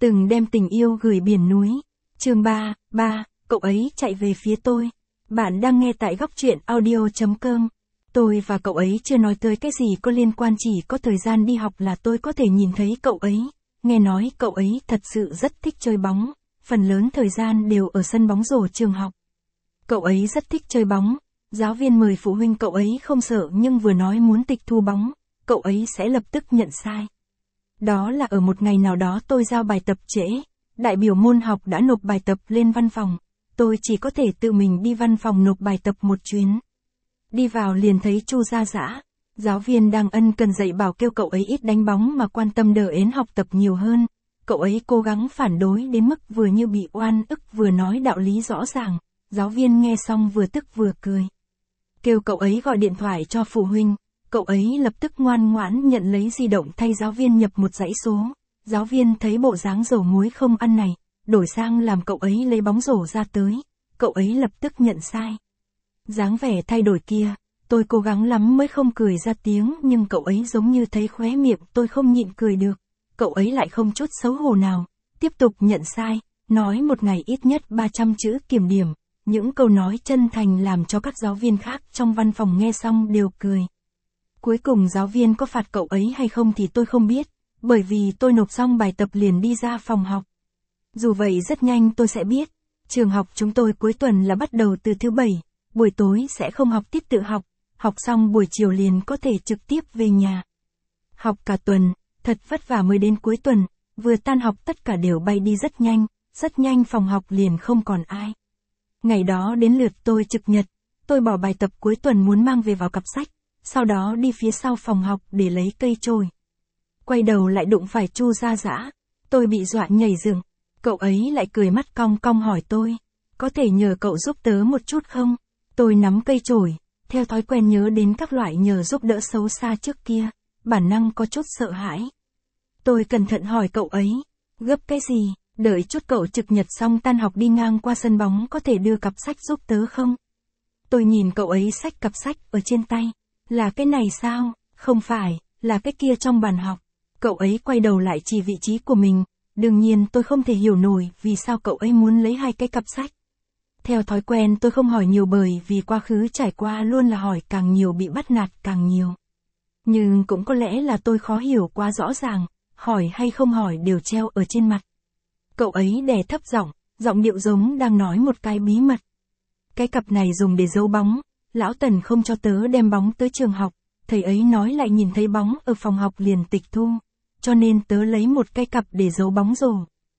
Từng đem tình yêu gửi biển núi. Chương 3, cậu ấy chạy về phía tôi. Bạn đang nghe tại góc truyện audio.com. Tôi và cậu ấy chưa nói tới cái gì có liên quan, chỉ có thời gian đi học là tôi có thể nhìn thấy cậu ấy. Nghe nói cậu ấy thật sự rất thích chơi bóng, phần lớn thời gian đều ở sân bóng rổ trường học. Cậu ấy rất thích chơi bóng, giáo viên mời phụ huynh cậu ấy không sợ, nhưng vừa nói muốn tịch thu bóng, cậu ấy sẽ lập tức nhận sai. Đó là ở một ngày nào đó tôi giao bài tập trễ, đại biểu môn học đã nộp bài tập lên văn phòng, tôi chỉ có thể tự mình đi văn phòng nộp bài tập một chuyến. Đi vào liền thấy Chu Gia Dã, giáo viên đang ân cần dạy bảo kêu cậu ấy ít đánh bóng mà quan tâm đờ ến học tập nhiều hơn. Cậu ấy cố gắng phản đối đến mức vừa như bị oan ức vừa nói đạo lý rõ ràng, giáo viên nghe xong vừa tức vừa cười. Kêu cậu ấy gọi điện thoại cho phụ huynh, cậu ấy lập tức ngoan ngoãn nhận lấy di động thay giáo viên nhập một dãy số. Giáo viên thấy bộ dáng dầu muối không ăn này, đổi sang làm cậu ấy lấy bóng rổ ra tới, cậu ấy lập tức nhận sai. Dáng vẻ thay đổi kia, tôi cố gắng lắm mới không cười ra tiếng, nhưng cậu ấy giống như thấy khóe miệng tôi không nhịn cười được. Cậu ấy lại không chút xấu hổ nào, tiếp tục nhận sai, nói một ngày ít nhất 300 chữ kiểm điểm. Những câu nói chân thành làm cho các giáo viên khác trong văn phòng nghe xong đều cười. Cuối cùng giáo viên có phạt cậu ấy hay không thì tôi không biết, bởi vì tôi nộp xong bài tập liền đi ra phòng học. Dù vậy rất nhanh tôi sẽ biết, trường học chúng tôi cuối tuần là bắt đầu từ thứ Bảy, buổi tối sẽ không học tiết tự học xong buổi chiều liền có thể trực tiếp về nhà. Học cả tuần, thật vất vả mới đến cuối tuần, vừa tan học tất cả đều bay đi rất nhanh phòng học liền không còn ai. Ngày đó đến lượt tôi trực nhật, tôi bỏ bài tập cuối tuần muốn mang về vào cặp sách, sau đó đi phía sau phòng học để lấy cây chổi. Quay đầu lại đụng phải Chu Gia Dã, tôi bị dọa nhảy dựng, cậu ấy lại cười mắt cong cong hỏi tôi, có thể nhờ cậu giúp tớ một chút không? Tôi nắm cây chổi, theo thói quen nhớ đến các loại nhờ giúp đỡ xấu xa trước kia, bản năng có chút sợ hãi. Tôi cẩn thận hỏi cậu ấy, gấp cái gì? Đợi chút cậu trực nhật xong tan học đi ngang qua sân bóng có thể đưa cặp sách giúp tớ không? Tôi nhìn cậu ấy xách cặp sách ở trên tay. Là cái này sao? Không phải, là cái kia trong bàn học. Cậu ấy quay đầu lại chỉ vị trí của mình. Đương nhiên tôi không thể hiểu nổi vì sao cậu ấy muốn lấy hai cái cặp sách. Theo thói quen tôi không hỏi nhiều bởi vì quá khứ trải qua luôn là hỏi càng nhiều bị bắt nạt càng nhiều. Nhưng cũng có lẽ là tôi khó hiểu quá rõ ràng, hỏi hay không hỏi đều treo ở trên mặt. Cậu ấy đè thấp giọng điệu giống đang nói một cái bí mật. Cái cặp này dùng để giấu bóng, lão Tần không cho tớ đem bóng tới trường học, thầy ấy nói lại nhìn thấy bóng ở phòng học liền tịch thu, cho nên tớ lấy một cái cặp để giấu bóng rổ.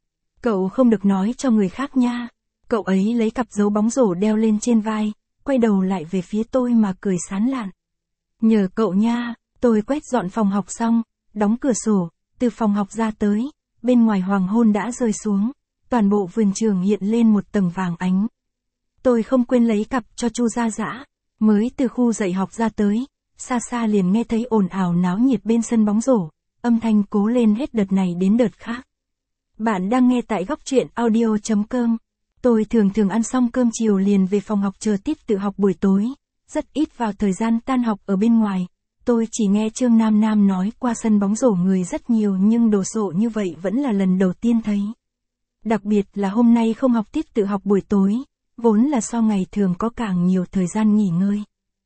Cậu không được nói cho người khác nha. Cậu ấy lấy cặp giấu bóng rổ đeo lên trên vai, quay đầu lại về phía tôi mà cười sán lạn. Nhờ cậu nha. Tôi quét dọn phòng học xong, đóng cửa sổ, từ phòng học ra tới. Bên ngoài hoàng hôn đã rơi xuống, toàn bộ vườn trường hiện lên một tầng vàng ánh. Tôi không quên lấy cặp cho Chu Gia Dã, mới từ khu dạy học ra tới, xa xa liền nghe thấy ồn ào náo nhiệt bên sân bóng rổ, âm thanh cố lên hết đợt này đến đợt khác. Bạn đang nghe tại góc truyện audio.com. Tôi thường ăn xong cơm chiều liền về phòng học chờ tiết tự học buổi tối, rất ít vào thời gian tan học ở bên ngoài. Tôi chỉ nghe Trương Nam Nam nói qua sân bóng rổ người rất nhiều nhưng đồ sộ như vậy vẫn là lần đầu tiên thấy. Đặc biệt là hôm nay không học tiết tự học buổi tối, vốn là so ngày thường có càng nhiều thời gian nghỉ ngơi.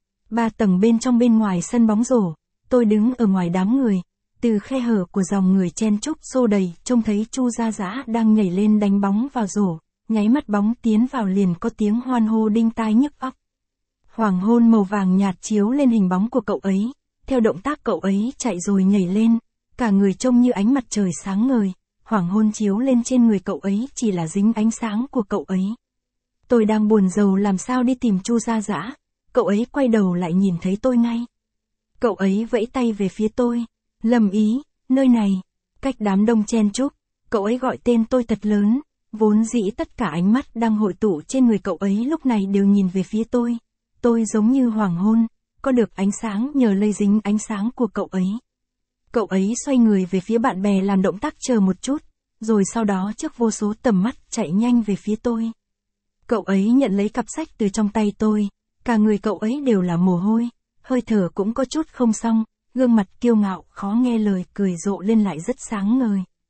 3 tầng bên trong bên ngoài sân bóng rổ, tôi đứng ở ngoài đám người, từ khe hở của dòng người chen chúc xô đầy trông thấy Chu Gia Dã đang nhảy lên đánh bóng vào rổ, nháy mắt bóng tiến vào liền có tiếng hoan hô đinh tai nhức óc. Hoàng hôn màu vàng nhạt chiếu lên hình bóng của cậu ấy. Theo động tác cậu ấy chạy rồi nhảy lên, cả người trông như ánh mặt trời sáng ngời, hoàng hôn chiếu lên trên người cậu ấy chỉ là dính ánh sáng của cậu ấy. Tôi đang buồn rầu làm sao đi tìm Chu Gia Dã, cậu ấy quay đầu lại nhìn thấy tôi ngay. Cậu ấy vẫy tay về phía tôi, Lâm Ý, nơi này, cách đám đông chen chúc, cậu ấy gọi tên tôi thật lớn, vốn dĩ tất cả ánh mắt đang hội tụ trên người cậu ấy lúc này đều nhìn về phía tôi giống như hoàng hôn. Có được ánh sáng nhờ lây dính ánh sáng của cậu ấy. Cậu ấy xoay người về phía bạn bè làm động tác chờ một chút, rồi sau đó trước vô số tầm mắt chạy nhanh về phía tôi. Cậu ấy nhận lấy cặp sách từ trong tay tôi, cả người cậu ấy đều là mồ hôi, hơi thở cũng có chút không xong, gương mặt kiêu ngạo khó nghe lời cười rộ lên lại rất sáng ngời.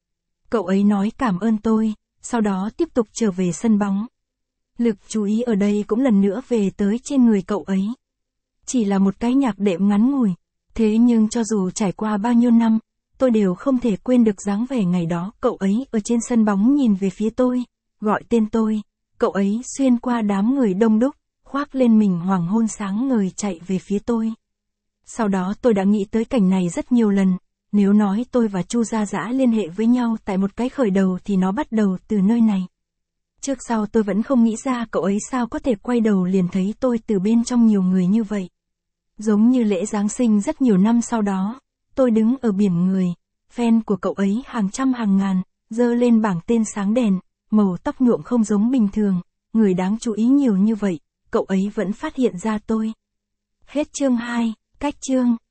Cậu ấy nói cảm ơn tôi, sau đó tiếp tục trở về sân bóng. Lực chú ý ở đây cũng lần nữa về tới trên người cậu ấy. Chỉ là một cái nhạc đệm ngắn ngủi, thế nhưng cho dù trải qua bao nhiêu năm, tôi đều không thể quên được dáng vẻ ngày đó. Cậu ấy ở trên sân bóng nhìn về phía tôi, gọi tên tôi. Cậu ấy xuyên qua đám người đông đúc, khoác lên mình hoàng hôn sáng ngời chạy về phía tôi. Sau đó tôi đã nghĩ tới cảnh này rất nhiều lần, nếu nói tôi và Chu Gia Dã liên hệ với nhau tại một cái khởi đầu thì nó bắt đầu từ nơi này. Trước sau tôi vẫn không nghĩ ra cậu ấy sao có thể quay đầu liền thấy tôi từ bên trong nhiều người như vậy. Giống như lễ Giáng sinh rất nhiều năm sau đó, tôi đứng ở biển người, fan của cậu ấy hàng trăm hàng ngàn, dơ lên bảng tên sáng đèn, màu tóc nhuộm không giống bình thường, người đáng chú ý nhiều như vậy, cậu ấy vẫn phát hiện ra tôi. Hết chương 2, cách chương.